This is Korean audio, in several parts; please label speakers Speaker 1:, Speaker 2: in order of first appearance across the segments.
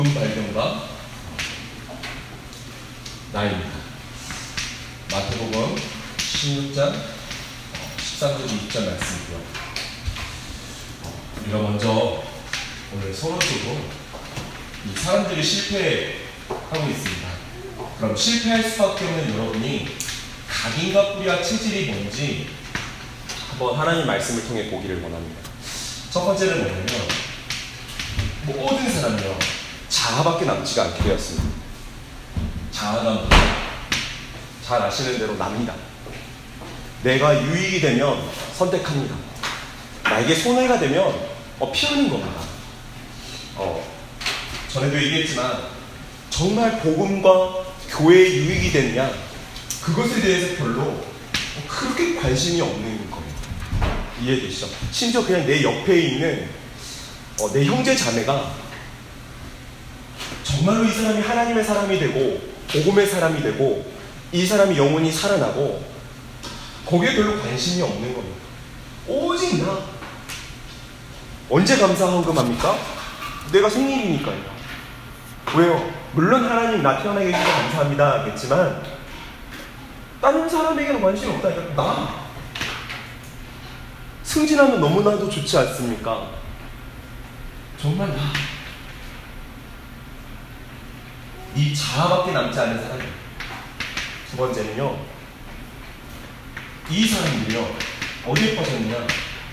Speaker 1: 발견과 나입니다. 마태복음 16장 13절 20절 말씀이고요. 우리가 먼저 오늘 서론적으로 이 사람들이 실패하고 있습니다. 그럼 실패할 수밖에 없는 여러분이 각인과 뿌리와 체질이 뭔지 한번 하나님 말씀을 통해 보기를 원합니다. 첫 번째는 뭐냐면 모든 사람이요 자아밖에 남지가 않게 되었습니다. 자아가 뭐냐? 잘 아시는 대로 납니다. 내가 유익이 되면 선택합니다. 나에게 손해가 되면 피하는 겁니다. 전에도 얘기했지만 정말 복음과 교회에 유익이 되느냐 그것에 대해서 별로 그렇게 관심이 없는 겁니다. 이해되시죠? 심지어 그냥 내 옆에 있는 내 형제 자매가 정말로 이 사람이 하나님의 사람이 되고 복음의 사람이 되고 이 사람이 영원히 살아나고 거기에 별로 관심이 없는 겁니다. 오직 나 언제 감사 헌금합니까? 내가 생일이니까요. 왜요? 물론 하나님 나 태어나게 해주셔서 감사합니다 하겠지만 다른 사람에게는 관심이 없다니까. 나 승진하면 너무나도 좋지 않습니까? 정말 나 이 자아밖에 남지 않은 사람. 두 번째는요, 이 사람들이요 어디에 빠졌느냐,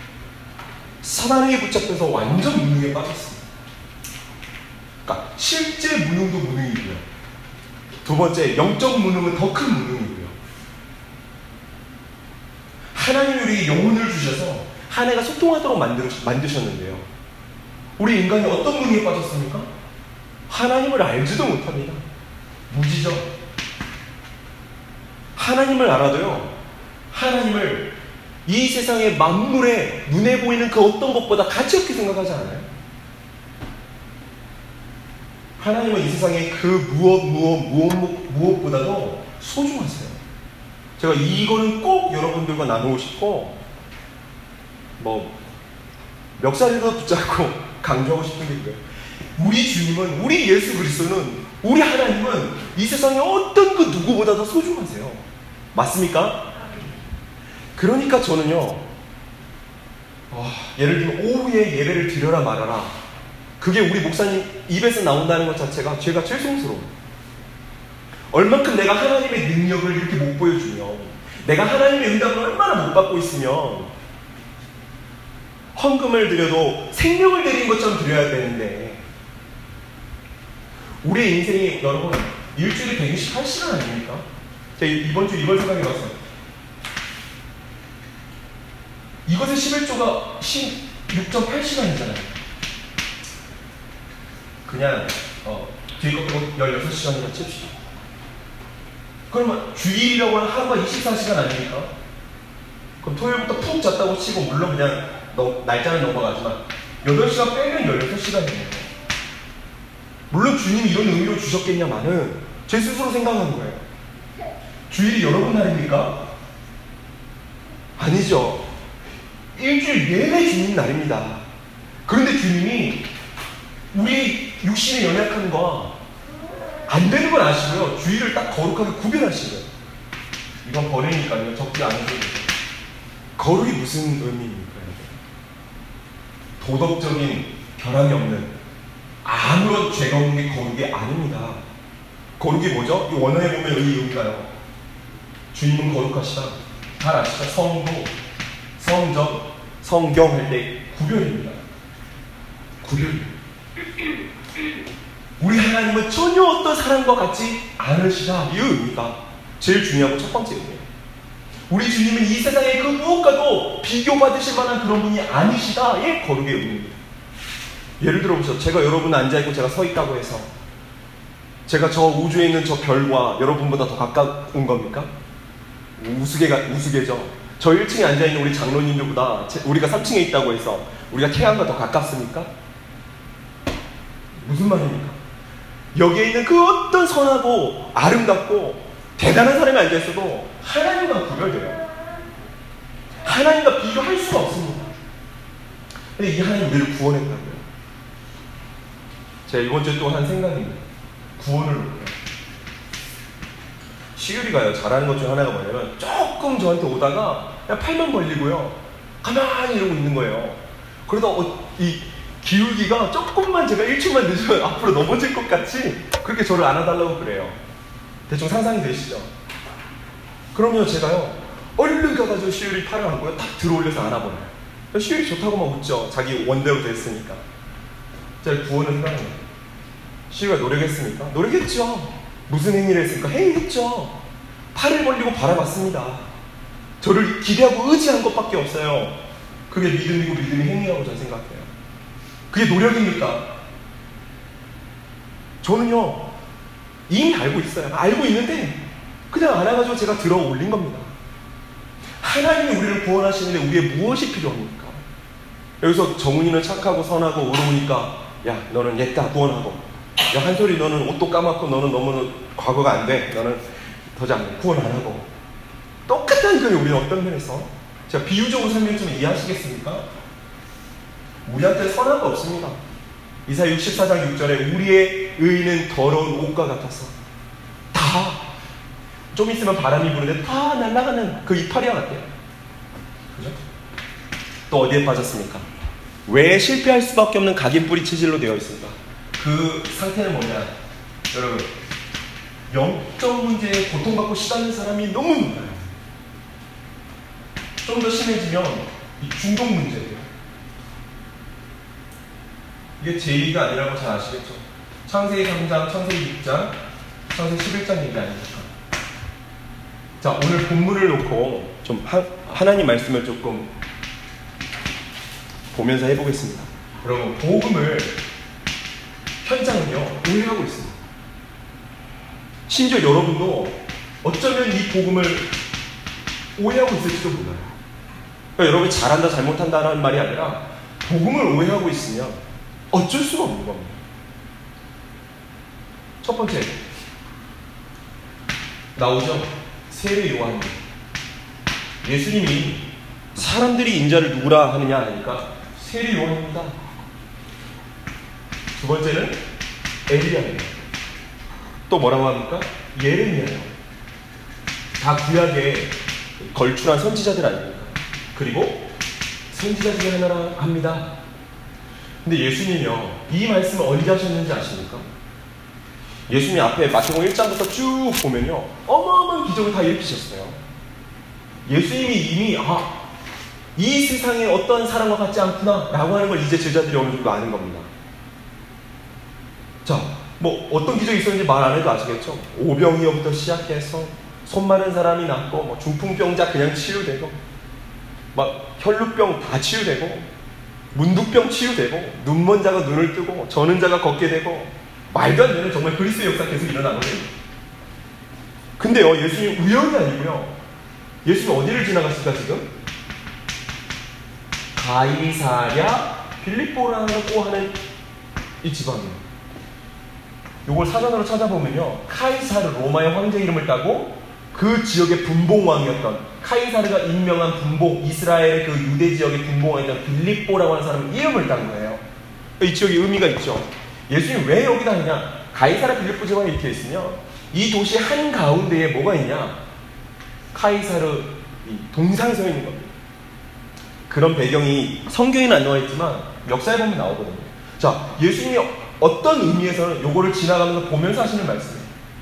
Speaker 1: 사단에게 붙잡혀서 완전 무능에 빠졌습니다. 그러니까 실제 무능도 무능이고요, 두 번째 영적 무능은 더 큰 무능이고요. 하나님이 우리에게 영혼을 주셔서 하나님과 소통하도록 만드셨는데요, 우리 인간이 어떤 무능에 빠졌습니까? 하나님을 알지도 못합니다. 무지죠. 하나님을 알아도요, 하나님을 이 세상의 만물에 눈에 보이는 그 어떤 것보다 가치 없게 생각하지 않아요? 하나님은 이 세상의 그 무엇보다도 소중하세요. 제가 이거는 꼭 여러분들과 나누고 싶고, 멱살이라도 붙잡고 강조하고 싶은 게 있어요. 우리 주님은, 우리 예수 그리스도는, 우리 하나님은 이 세상의 어떤 그 누구보다도 소중하세요. 맞습니까? 그러니까 저는요, 예를 들면 오후에 예배를 드려라 말아라, 그게 우리 목사님 입에서 나온다는 것 자체가 제가 죄송스러워요. 얼만큼 내가 하나님의 능력을 이렇게 못 보여주면, 내가 하나님의 응답을 얼마나 못 받고 있으면 헌금을 드려도 생명을 드린 것처럼 드려야 되는데, 우리의 인생이 여러분 일주일에 168시간 아닙니까? 제가 이번 주 이걸 생각해봤어요. 이것의 11조가 16.8시간이잖아요. 그냥 뒤에 거 빼고 16시간이나 칩시다. 그러면 주일이라고 하는 하루가 24시간 아닙니까? 그럼 토요일부터 푹 잤다고 치고, 물론 그냥 날짜는 넘어가지만 8시간 빼면 16시간이에요. 물론 주님이 이런 의미로 주셨겠냐마는 제 스스로 생각하는 거예요. 주일이 여러분 날입니까? 아니죠. 일주일 내내 주님 날입니다. 그런데 주님이 우리 육신의 연약함과 안 되는 건 아시고요, 주일을 딱 거룩하게 구별하신 거예요. 이건 버리니까요, 적지 않은 소리죠. 거룩이 무슨 의미입니까? 도덕적인 결함이 없는, 아무런 죄가 없는 게 거룩이 아닙니다. 거룩이 뭐죠? 이 원어에 보면 이 의미가요, 주님은 거룩하시다. 잘 아시죠? 성도, 성전, 성경 할 때 구별입니다. 구별. 우리 하나님은 전혀 어떤 사람과 같지 않으시다. 이 의미가 제일 중요하고 첫 번째 의미예요. 우리 주님은 이 세상의 그 무엇과도 비교받으실 만한 그런 분이 아니시다. 이 거룩의 의미입니다. 예를 들어보세요. 제가 여러분 앉아있고 제가 서 있다고 해서 제가 저 우주에 있는 저 별과 여러분보다 더 가까운 겁니까? 우스개죠. 저 1층에 앉아있는 우리 장로님들보다 우리가 3층에 있다고 해서 우리가 태양과 더 가깝습니까? 무슨 말입니까? 여기에 있는 그 어떤 선하고 아름답고 대단한 사람이 앉아있어도 하나님과 구별돼요. 하나님과 비교할 수가 없습니다. 근데 이 하나님 우리를 구원했다고요. 제가 이번 주에 또 한 생각입니다. 구원을 놓고요. 시율이가요, 잘하는 것 중에 하나가 뭐냐면 조금 저한테 오다가 그냥 팔만 벌리고요, 가만히 이러고 있는 거예요. 그러다 이 기울기가 조금만, 제가 1초만 늦으면 앞으로 넘어질 것 같이 그렇게 저를 안아달라고 그래요. 대충 상상이 되시죠? 그러면 제가요, 얼른 가가지고 시율이 팔을 안고요, 딱 들어올려서 안아버려요. 시율이 좋다고 막 웃죠. 자기 원대로 됐으니까. 제가 구원을 생각합니다. 시율이가 노력했습니까? 노력했죠. 무슨 행위를 했습니까? 행위했죠. 팔을 벌리고 바라봤습니다. 저를 기대하고 의지한 것밖에 없어요. 그게 믿음이고 믿음이 행위라고 저는 생각해요. 그게 노력입니까? 저는요, 이미 알고 있어요. 알고 있는데 그냥 안아가지고 제가 들어 올린 겁니다. 하나님이 우리를 구원하시는데 우리의 무엇이 필요합니까? 여기서 정훈이는 착하고 선하고 의로우니까 야, 너는 옛다 구원하고, 야, 한솔이 너는 옷도 까맣고 너는 너무 과거가 안 돼, 너는 더 이상 구원 안 하고. 똑같다니까요. 우리는 어떤 면에서, 제가 비유적으로 설명했지만 이해하시겠습니까? 우리한테 선한 거 없습니다. 이사야 64장 6절에 우리의 의는 더러운 옷과 같아서 다 좀 있으면 바람이 부는데 다 날아가는 그 이파리와 같아요. 그죠? 또 어디에 빠졌습니까? 왜 실패할 수밖에 없는 각인뿌리 체질로 되어 있습니까? 그 상태는 뭐냐, 여러분, 영적 문제에 고통받고 시달리는 사람이 너무 많아요. 좀 더 심해지면 이 중독 문제예요. 이게 제2가 아니라고 잘 아시겠죠? 창세기 3장, 창세기 6장, 창세기 11장 얘기 아닙니까? 자, 오늘 본문을 놓고 좀 하나님 말씀을 조금 보면서 해보겠습니다. 여러분, 복음을 현장은요, 오해하고 있습니다. 심지어 여러분도 어쩌면 이 복음을 오해하고 있을지도 몰라요. 그러니까 여러분이 잘한다 잘못한다는 말이 아니라 복음을 오해하고 있으면 어쩔 수가 없는 겁니다. 첫 번째 나오죠. 세례 요한. 예수님이 사람들이 인자를 누구라 하느냐 하니까 세례 요한입니다. 두 번째는 엘리야예요. 또 뭐라고 합니까? 예레미야예요. 다 구약에 걸출한 선지자들 아닙니까? 그리고 선지자 중에 하나라 합니다. 근데 예수님이요, 이 말씀을 언제 하셨는지 아십니까? 예수님 앞에 마태복음 1장부터 쭉 보면요, 어마어마한 기적을 다 일으키셨어요. 예수님이 이미 이 세상에 어떠한 사람과 같지 않구나 라고 하는 걸 이제 제자들이 어느 정도 아는 겁니다. 자, 뭐 어떤 기적이 있었는지 말 안 해도 아시겠죠? 오병이어부터 시작해서 손 마른 사람이 낫고, 뭐 중풍병자 그냥 치유되고, 막 혈루병 다 치유되고, 문둥병 치유되고, 눈먼 자가 눈을 뜨고, 저는 자가 걷게 되고, 말도 안 되는 정말 그리스도의 역사 계속 일어나거든요. 근데요, 예수님 우연이 아니고요, 예수님 어디를 지나갔을까 지금? 가이사랴 빌립보라고 하는 이 지방이에요. 요걸 사전으로 찾아보면요, 카이사르, 로마의 황제 이름을 따고 그 지역의 분봉왕이었던, 카이사르가 임명한 분봉, 이스라엘의 그 유대 지역의 분봉왕이었던 빌립보라고 하는 사람의 이름을 딴 거예요. 이 지역에 의미가 있죠. 예수님 왜 여기다 하냐? 가이사르 빌립보 지방에 이렇게 있으며 이 도시 한가운데에 뭐가 있냐? 카이사르 동상이 서 있는 겁니다. 그런 배경이 성경에는 안 나와 있지만 역사에 보면 나오거든요. 자, 예수님이 어떤 의미에서는 요거를 지나가면서 보면서 하시는 말씀이에요.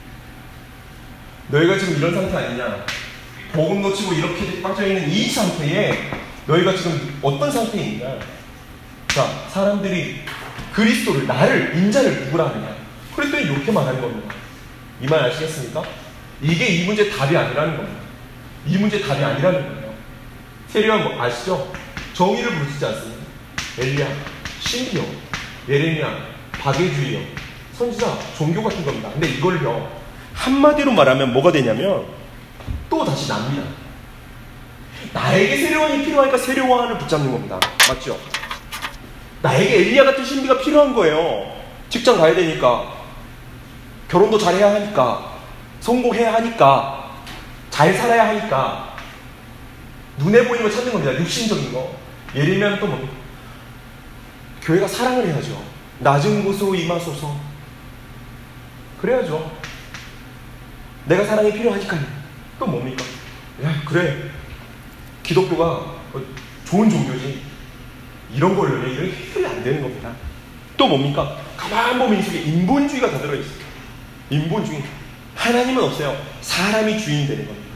Speaker 1: 너희가 지금 이런 상태 아니냐? 복음 놓치고 이렇게 빠져있는 이 상태에 너희가 지금 어떤 상태에 있냐? 자, 사람들이 그리스도를, 나를, 인자를 누구라 하느냐? 그랬더니 이렇게 말하는 겁니다. 이 말 아시겠습니까? 이게 이 문제 답이 아니라는 겁니다. 이 문제 답이 아니라는 거예요. 세례요한 뭐 아시죠? 정의를 부르시지 않습니다. 엘리야, 신비요, 예레미야, 박해주의요, 선지자, 종교 같은 겁니다. 근데 이걸요, 한마디로 말하면 뭐가 되냐면 또 다시 납니다. 나에게 세례요한이 필요하니까 세례요한을 붙잡는 겁니다. 맞죠? 나에게 엘리야 같은 신비가 필요한 거예요. 직장 가야 되니까, 결혼도 잘해야 하니까, 성공해야 하니까, 잘 살아야 하니까 눈에 보이는 거 찾는 겁니다. 육신적인 거. 예레미야는 또 뭡니까? 교회가 사랑을 해야죠. 낮은 곳으로 임하소서. 그래야죠. 내가 사랑이 필요하니까요. 또 뭡니까? 야, 그래, 기독교가 좋은 종교지, 이런 걸로는 이런 해결이 안 되는 겁니다. 또 뭡니까? 가만 보면 이 속에 인본주의가 다 들어있어요. 인본주의. 하나님은 없어요. 사람이 주인 되는 겁니다.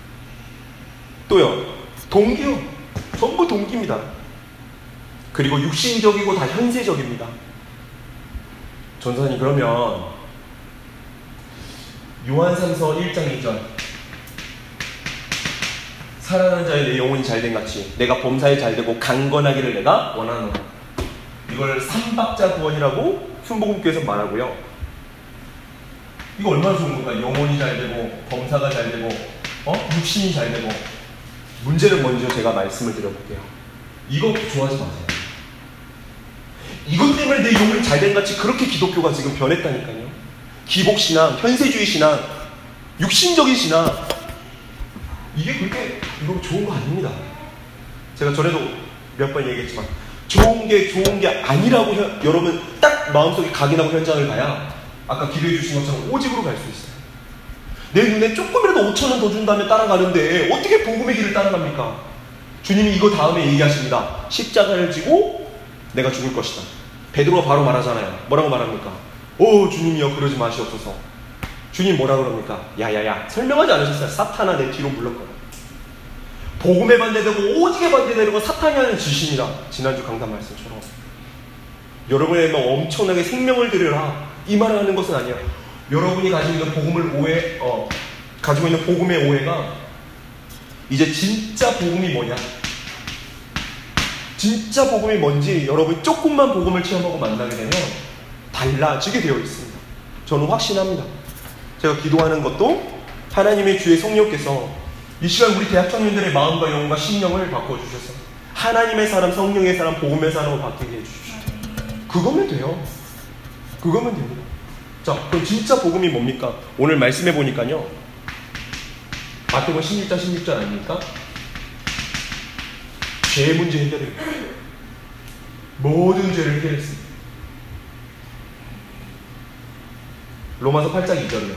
Speaker 1: 또요, 동기요. 전부 동기입니다. 그리고 육신적이고 다 현세적입니다. 전사님, 그러면 요한삼서 1장 2절, 살아나는 자의 내 영혼이 잘된 같이 내가 범사에 잘되고 강건하기를 내가 원하노라. 이걸 삼박자 구원이라고 순복음교에서 말하고요. 이거 얼마나 좋은 건가? 영혼이 잘되고 범사가 잘되고 육신이 잘되고. 문제는 먼저 제가 말씀을 드려볼게요. 이거 좋아하지 마세요. 이것 때문에 내 영혼이 잘된 같이 그렇게 기독교가 지금 변했다니까요. 기복신앙, 현세주의 신앙, 육신적인 신앙, 이게 그렇게 이거 좋은 거 아닙니다. 제가 전에도 몇 번 얘기했지만 좋은 게 아니라고 여러분 딱 마음속에 각인하고 현장을 가야 아까 기도해 주신 것처럼 오직으로 갈 수 있어요. 내 눈에 조금이라도 5,000원 더 준다면 따라가는데 어떻게 복음의 길을 따라갑니까? 주님이 이거 다음에 얘기하십니다. 십자가를 지고 내가 죽을 것이다. 베드로가 바로 말하잖아요. 뭐라고 말합니까? 오, 주님이여, 그러지 마시옵소서. 주님 뭐라 그럽니까? 야야야, 설명하지 않으셨어요? 사탄아, 내 뒤로 물러거라. 복음에 반대되고 오직에 반대되고 사탄이 하는 짓입니다. 지난주 강단 말씀처럼 여러분의 엄청나게 생명을 드려라, 이 말을 하는 것은 아니에요. 여러분이 가지고 있는 가지고 있는 복음의 오해가 이제 진짜 복음이 뭐냐, 진짜 복음이 뭔지 여러분이 조금만 복음을 체험하고 만나게 되면 달라지게 되어 있습니다. 저는 확신합니다. 제가 기도하는 것도 하나님의 주의 성령께서 이 시간 우리 대학 청년들의 마음과 영혼과 심령을 바꿔주셔서 하나님의 사람, 성령의 사람, 복음의 사람으로 바뀌게 해주십시오. 그거면 돼요. 그거면 됩니다. 자, 그럼 진짜 복음이 뭡니까? 오늘 말씀해 보니까요, 마태복음 16장 16절 아닙니까? 죄 문제 해결입니다. 모든 죄를 해결했습니다. 로마서 8장 2절이요.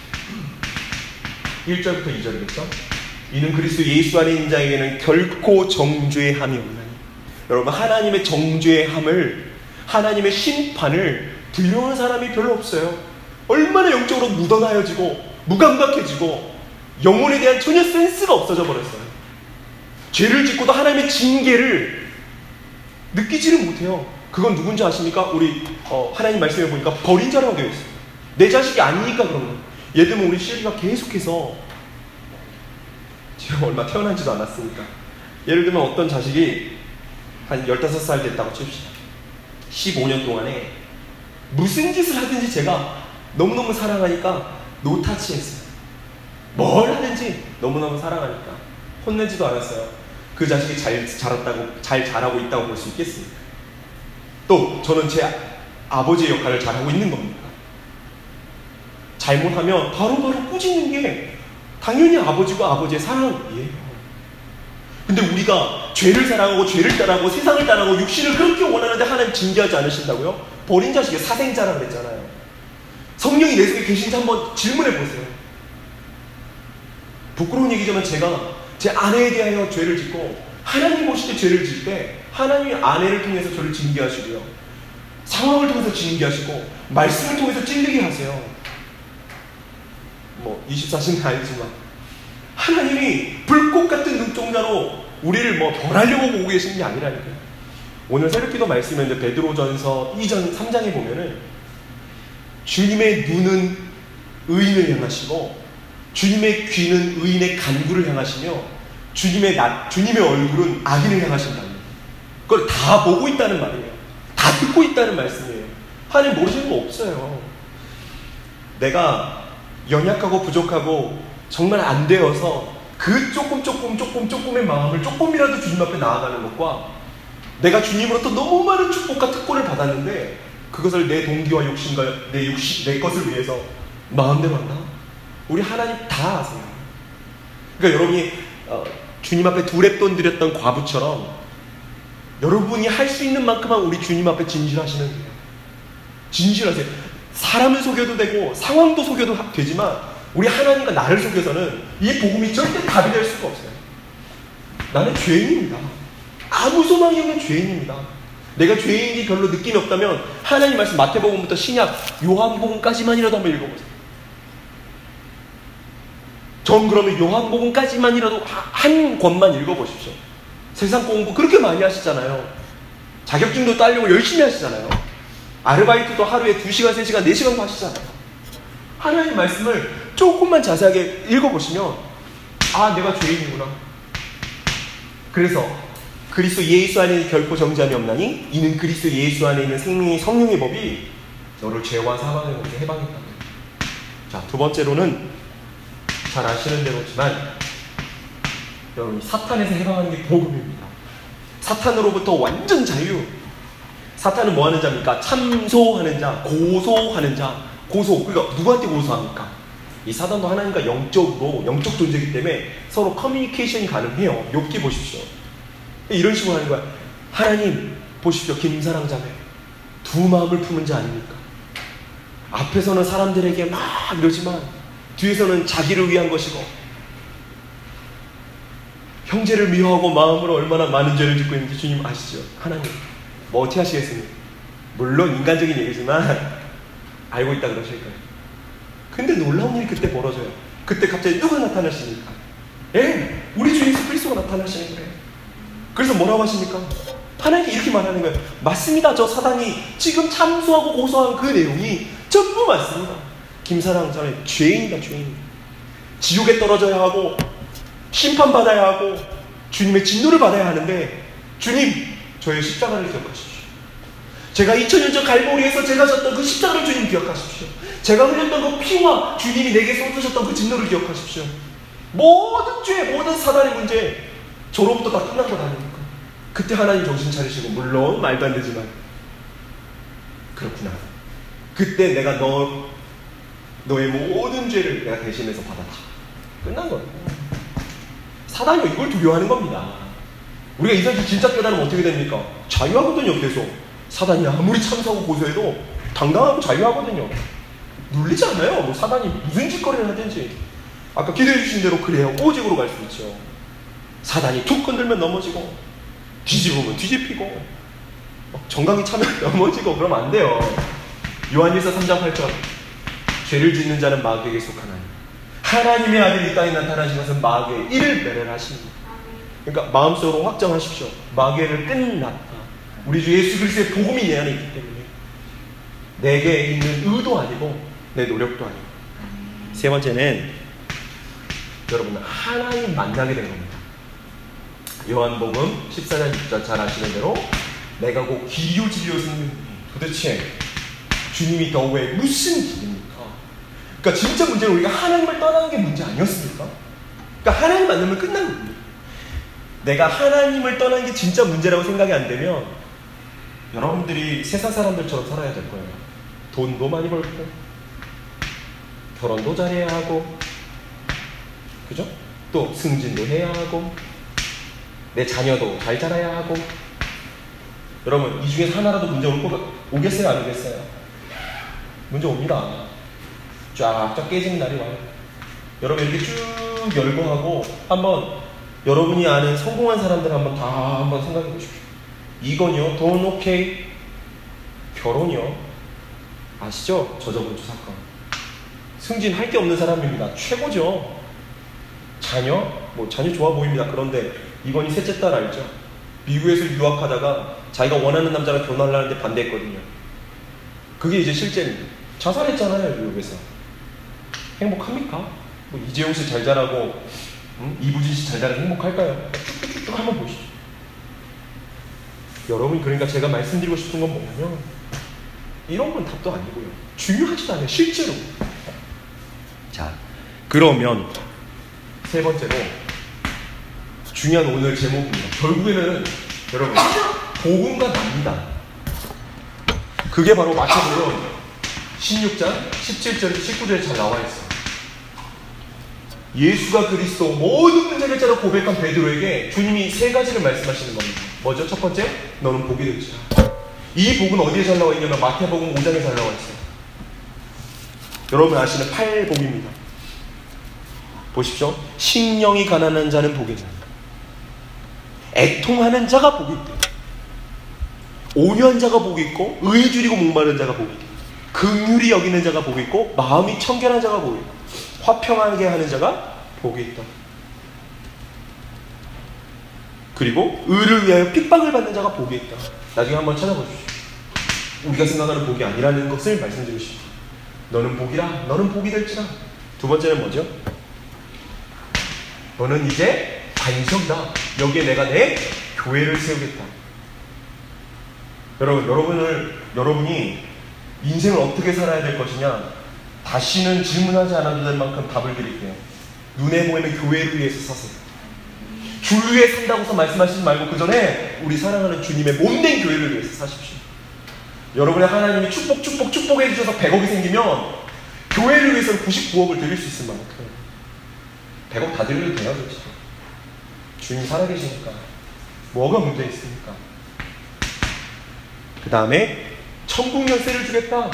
Speaker 1: 1절부터 2절이겠죠? 이는 그리스도 예수 안에 있는 자에게는 결코 정죄함이 없나니. 여러분, 하나님의 정죄함을, 하나님의 심판을 두려워하는 사람이 별로 없어요. 얼마나 영적으로 묻어나여지고 무감각해지고 영혼에 대한 전혀 센스가 없어져 버렸어요. 죄를 짓고도 하나님의 징계를 느끼지를 못해요. 그건 누군지 아십니까? 우리 하나님 말씀해 보니까 버린 자라고 되어 있어요. 내 자식이 아니니까 그런 거예요. 예를 들면 우리 시리가 계속해서, 제가 얼마 태어난지도 않았으니까, 예를 들면 어떤 자식이 한 15살 됐다고 칩시다. 15년 동안에 무슨 짓을 하든지 제가 너무너무 사랑하니까 노타치했어요. 뭘 하든지 너무너무 사랑하니까 혼내지도 않았어요. 그 자식이 잘 자라고 있다고 볼 수 있겠습니까? 또 저는 제 아버지의 역할을 잘하고 있는 겁니다. 잘못하면 바로바로 꾸짖는 게 당연히 아버지가 아버지의 사랑이에요. 근데 우리가 죄를 사랑하고 죄를 따라하고 세상을 따라하고 육신을 그렇게 원하는데 하나님 징계하지 않으신다고요? 버린 자식의 사생자라 그랬잖아요. 성령이 내 속에 계신지 한번 질문해 보세요. 부끄러운 얘기지만 제가 제 아내에 대하여 죄를 짓고 하나님 보실 때 죄를 짓을 때 하나님이 아내를 통해서 저를 징계하시고요, 상황을 통해서 징계하시고 말씀을 통해서 찔리게 하세요. 24시는 아니지만 하나님이 불꽃 같은 눈동자로 우리를 벌하려고 보고 계시는 게 아니라니까요. 오늘 새벽기도 말씀인데 베드로전서 2장 3장에 보면은 주님의 눈은 의인을 향하시고 주님의 귀는 의인의 간구를 향하시며 주님의 얼굴은 악인을 향하신답니다. 그걸 다 보고 있다는 말이에요. 다 듣고 있다는 말씀이에요. 하나님 모르시는 거 없어요. 내가 연약하고 부족하고 정말 안 되어서 그 조금의 마음을 조금이라도 주님 앞에 나아가는 것과 내가 주님으로부터 너무 많은 축복과 특권을 받았는데 그것을 내 동기와 욕심과 내 것을 위해서 마음대로 한다? 우리 하나님 다 아세요. 그러니까 여러분이 주님 앞에 두랩돈 드렸던 과부처럼 여러분이 할 수 있는 만큼만 우리 주님 앞에 진실하시면 돼요. 진실하세요. 사람을 속여도 되고 상황도 속여도 되지만 우리 하나님과 나를 속여서는 이 복음이 절대 답이 될 수가 없어요. 나는 죄인입니다. 아무 소망이 없는 죄인입니다. 내가 죄인인지 별로 느낌이 없다면 하나님 말씀 마태복음부터 신약 요한복음까지만이라도 한번 읽어보세요. 전 그러면 요한복음까지만이라도 한 권만 읽어보십시오. 세상 공부 그렇게 많이 하시잖아요. 자격증도 따려고 열심히 하시잖아요. 아르바이트도 하루에 2시간, 3시간, 4시간도 하시잖아요. 하나님 말씀을 조금만 자세하게 읽어보시면 아, 내가 죄인이구나. 그래서 그리스도 예수 안에 결코 정죄함이 없나니 이는 그리스도 예수 안에 있는 생명의 성령의 법이 너를 죄와 사망의 법에 해방했다. 자, 두 번째로는 잘 아시는 대로지만 여러분, 사탄에서 해방하는 게 복음입니다. 사탄으로부터 완전 자유. 사탄은 뭐 하는 자입니까? 참소하는 자, 고소하는 자. 고소, 그러니까 누구한테 고소합니까? 이 사단도 하나님과 영적 존재이기 때문에 서로 커뮤니케이션이 가능해요. 욥기 보십시오. 이런 식으로 하는 거야. 하나님 보십시오. 김사랑 자매 두 마음을 품은 자 아닙니까? 앞에서는 사람들에게 막 이러지만 뒤에서는 자기를 위한 것이고, 형제를 미워하고 마음으로 얼마나 많은 죄를 짓고 있는지 주님 아시죠? 하나님 뭐 어떻게 하시겠습니까? 물론 인간적인 얘기지만 알고 있다 그러실 거예요. 근데 놀라운 일이 그때 벌어져요. 그때 갑자기 누가 나타나십니까? 예, 우리 주 예수 그리스도가 나타나시는 거예요. 그래서 뭐라고 하십니까? 하나님이 이렇게 말하는 거예요. 맞습니다. 저 사단이 지금 참소하고 고소한 그 내용이 전부 맞습니다. 김사랑 자매 죄인이다. 죄인. 지옥에 떨어져야 하고 심판받아야 하고 주님의 진노를 받아야 하는데, 주님 저의 십자가를 기억하십시오. 제가 2000년 전 갈보리에서 제가 졌던 그 십자가를 주님 기억하십시오. 제가 흘렸던 그 피와 주님이 내게 쏟으셨던 그 진노를 기억하십시오. 모든 죄, 모든 사단의 문제 저로부터 다 끝난 것 아닙니까? 그때 하나님 정신 차리시고, 물론 말도 안 되지만 그렇구나. 그때 내가 너의 모든 죄를 내가 대신해서 받았지. 끝난 거예요. 사단이 이걸 두려워하는 겁니다. 우리가 이 사실 진짜 깨달으면 어떻게 됩니까? 자유하거든요. 계속 사단이 아무리 참소하고 고소해도 당당하고 자유하거든요. 눌리지 않아요. 뭐 사단이 무슨 짓거리를 하든지. 아까 기도해 주신 대로 그래요. 오직으로 갈 수 있죠. 사단이 툭 건들면 넘어지고, 뒤집으면 뒤집히고, 정강이 차면 넘어지고 그러면 안 돼요. 요한일서 3장 8절 죄를 짓는 자는 마귀에게 속하나니 하나님의 아들이 이 땅에 나타나신 것은 마귀의 일을 멸하십니다. 그러니까 마음속으로 확정하십시오. 마귀를 끝났다. 우리 주 예수 그리스도의 복음이 내 안에 있기 때문에 내게 있는 의도 아니고 내 노력도 아니고. 세 번째는 여러분 하나님 만나게 된 겁니다. 요한복음 14장 6절 잘 아시는 대로 내가 곧 길이요 진리요 생명이니. 도대체 주님이 더 왜 무슨 길입니까? 그러니까 진짜 문제는 우리가 하나님을 떠나는 게 문제 아니었습니까? 그러니까 하나님 만나면 끝난 겁니다. 내가 하나님을 떠나는 게 진짜 문제라고 생각이 안 되면 여러분들이 세상 사람들처럼 살아야 될 거예요. 돈도 많이 벌고 결혼도 잘해야 하고, 그죠? 또 승진도 해야 하고 내 자녀도 잘 자라야 하고. 여러분 이 중에서 하나라도 문제 오겠어요? 안 오겠어요? 문제 옵니다. 쫙쫙 깨지는 날이 와요. 여러분 이렇게 쭉 열고 하고 한번 여러분이 아는 성공한 사람들 한번 다 한번 생각해 보십시오. 이건요, 돈 오케이, 결혼이요, 아시죠? 저저번 주 사건. 승진할 게 없는 사람입니다. 최고죠. 자녀 좋아 보입니다. 그런데 이건이 셋째 딸 알죠? 미국에서 유학하다가 자기가 원하는 남자랑 결혼하려는데 반대했거든요. 그게 이제 실제입니다. 자살했잖아요. 미국에서. 행복합니까? 뭐 이재용 씨 잘 자라고 이부진 씨 잘 자라서 행복할까요? 쭉쭉쭉 한번 보시죠. 여러분, 그러니까 제가 말씀드리고 싶은 건 뭐냐면 이런 건 답도 아니고요. 중요하지도 않아요. 실제로. 자, 그러면 세 번째로 중요한 오늘 제목입니다. 결국에는 여러분 복음과 납니다. 그게 바로 마태복음 16장 17절 19절에 잘 나와 있어요. 예수가 그리스도 모든 문제를 짜로 고백한 베드로에게 주님이 세 가지를 말씀하시는 겁니다. 뭐죠? 첫 번째, 너는 복이 될지라. 이 복은 어디에 잘 나와 있냐면 마태복음 5장에 잘 나와 있어요. 여러분 아시는 8복입니다. 보십시오. 심령이 가난한 자는 복이 있다. 애통하는 자가 복이 있다. 온유한 자가 복이 있고 의에 줄이고 목마른 자가 복이 있다. 긍휼히 여기는 자가 복이 있고 마음이 청결한 자가 복이 있다. 화평하게 하는 자가 복이 있다. 그리고 의를 위하여 핍박을 받는 자가 복이 있다. 나중에 한번 찾아보십시오. 우리가 생각하는 복이 아니라는 것을 말씀드리고 싶습니다. 너는 복이라, 너는 복이 될지라. 두 번째는 뭐죠? 너는 이제 반석이다. 여기에 내가 내 교회를 세우겠다. 여러분이 인생을 어떻게 살아야 될 것이냐, 다시는 질문하지 않아도 될 만큼 답을 드릴게요. 눈에 보이는 교회를 위해서 사세요. 줄 위해 산다고서 말씀하시지 말고 그 전에 우리 사랑하는 주님의 몸된 교회를 위해서 사십시오. 여러분의 하나님이 축복해 주셔서 100억이 생기면 교회를 위해서는 99억을 드릴 수 있을 만큼 100억 다 드려도 돼요. 그렇죠? 주님 살아계시니까 뭐가 문제 있습니까? 그 다음에 천국 열쇠를 주겠다.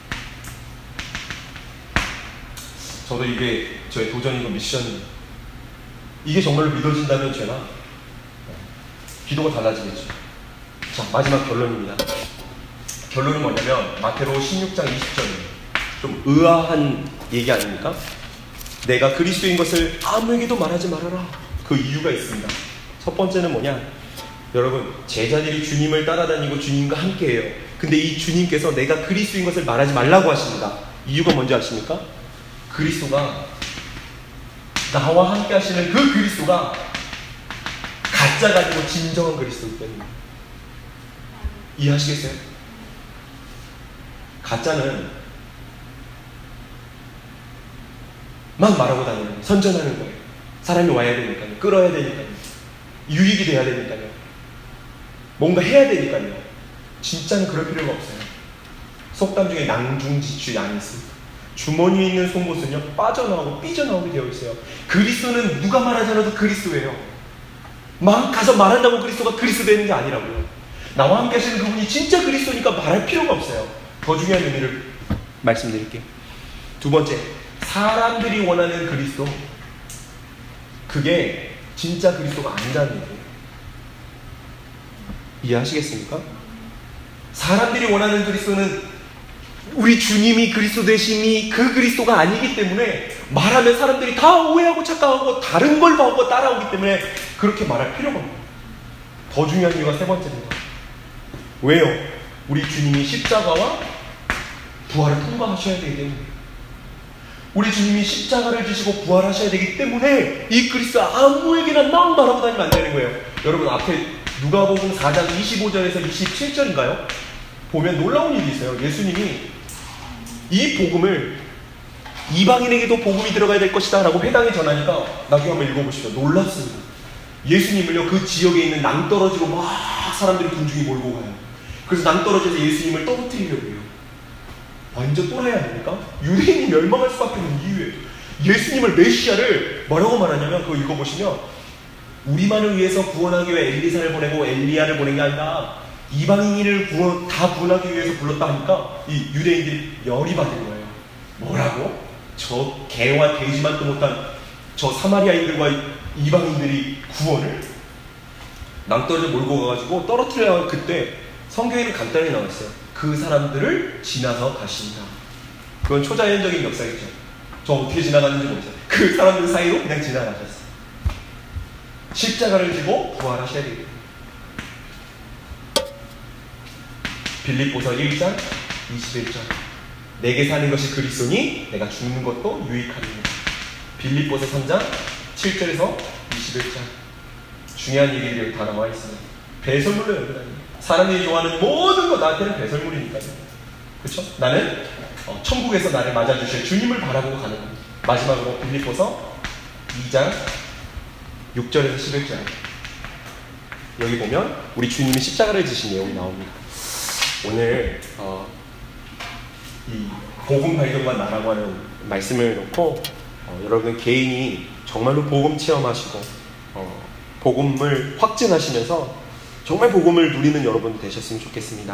Speaker 1: 저도 이게 저의 도전이고 미션입니다. 이게 정말로 믿어진다면 제가 기도가 달라지겠죠. 자, 마지막 결론입니다. 결론은 뭐냐면 마태로 16장 20절입니다. 좀 의아한 얘기 아닙니까? 내가 그리스도인 것을 아무에게도 말하지 말아라. 그 이유가 있습니다. 첫 번째는 뭐냐? 여러분, 제자들이 주님을 따라다니고 주님과 함께해요. 근데 이 주님께서 내가 그리스도인 것을 말하지 말라고 하십니다. 이유가 뭔지 아십니까? 그리스도가, 나와 함께 하시는 그 그리스도가 가짜가 아니고 진정한 그리스도이기 때문에. 이해하시겠어요? 가짜는 막 말하고 다니는 거예요. 선전하는 거예요. 사람이 와야 되니까요. 끌어야 되니까요. 유익이 돼야 되니까요. 뭔가 해야 되니까요. 진짜는 그럴 필요가 없어요. 속담 중에 낭중지추 양이 있습니다. 주머니에 있는 송곳은요 빠져나오고 삐져나오게 되어 있어요. 그리스도는 누가 말하지 않아도 그리스도예요. 막 가서 말한다고 그리스도가 그리스도 되는 게 아니라고요. 나와 함께 하시는 그분이 진짜 그리스도니까 말할 필요가 없어요. 더 중요한 의미를 말씀드릴게요. 두 번째, 사람들이 원하는 그리스도, 그게 진짜 그리스도가 아니라는 얘기예요. 이해하시겠습니까? 사람들이 원하는 그리스도는 우리 주님이 그리스도 되심이 그 그리스도가 아니기 때문에 말하면 사람들이 다 오해하고 착각하고 다른 걸 보고 따라오기 때문에 그렇게 말할 필요가 없어요. 더 중요한 이유가 세 번째입니다. 왜요? 우리 주님이 십자가와 부활을 통과하셔야 되기 때문에, 우리 주님이 십자가를 지시고 부활하셔야 되기 때문에 이 그리스도 아무에게나 막 말하고 다니면 안 되는 거예요. 여러분, 앞에 누가복음 4장 25절에서 27절인가요? 보면 놀라운 일이 있어요. 예수님이 이 복음을 이방인에게도 복음이 들어가야 될 것이다 라고 회당에 전하니까 나중에 한번 읽어보시죠. 놀랐습니다. 예수님을요 그 지역에 있는 낭떠러지로 막 사람들이 군중이 몰고 가요. 그래서 낭떠러지에서 예수님을 떨어뜨리려고 해요. 완전 또라이 아닙니까? 유대인이 멸망할 수밖에 없는 이유예요. 예수님을 메시아를 뭐라고 말하냐면, 그거 읽어보시면 우리만을 위해서 구원하기 위해 엘리사를 보내고 엘리야를 보낸 게 아니라 이방인을 다 구원하기 위해서 불렀다 하니까 이 유대인들이 열이 받은 거예요. 뭐라고? 저 개와 돼지만도 못한 저 사마리아인들과 이방인들이 구원을? 낭떠러지 몰고 가가지고 떨어뜨려야. 그때 성경에는 간단히 나왔어요. 그 사람들을 지나서 가신다. 그건 초자연적인 역사겠죠. 저 어떻게 지나가는지 모르겠어요. 그 사람들 사이로 그냥 지나가셨어요. 십자가를 지고 부활하셔야 되겠다. 빌립보서 1장 21절. 내게 사는 것이 그리스도니 내가 죽는 것도 유익하리니. 빌립보서 3장 7절에서 21절. 중요한 얘기들이 여기 다 나와 있습니다. 배설물로 연결하니. 사람들이 좋아하는 모든 거 나한테는 배설물이니까요. 그렇죠? 나는 천국에서 나를 맞아주실 주님을 바라보고 가는 겁니다. 마지막으로 빌립보서 2장 6절에서 11절. 여기 보면 우리 주님이 십자가를 지신 내용이 나옵니다. 오늘 이 복음 발견과 나라고 하는 말씀을 놓고 여러분 개인이 정말로 복음 체험하시고 복음을 확증하시면서 정말 복음을 누리는 여러분 되셨으면 좋겠습니다.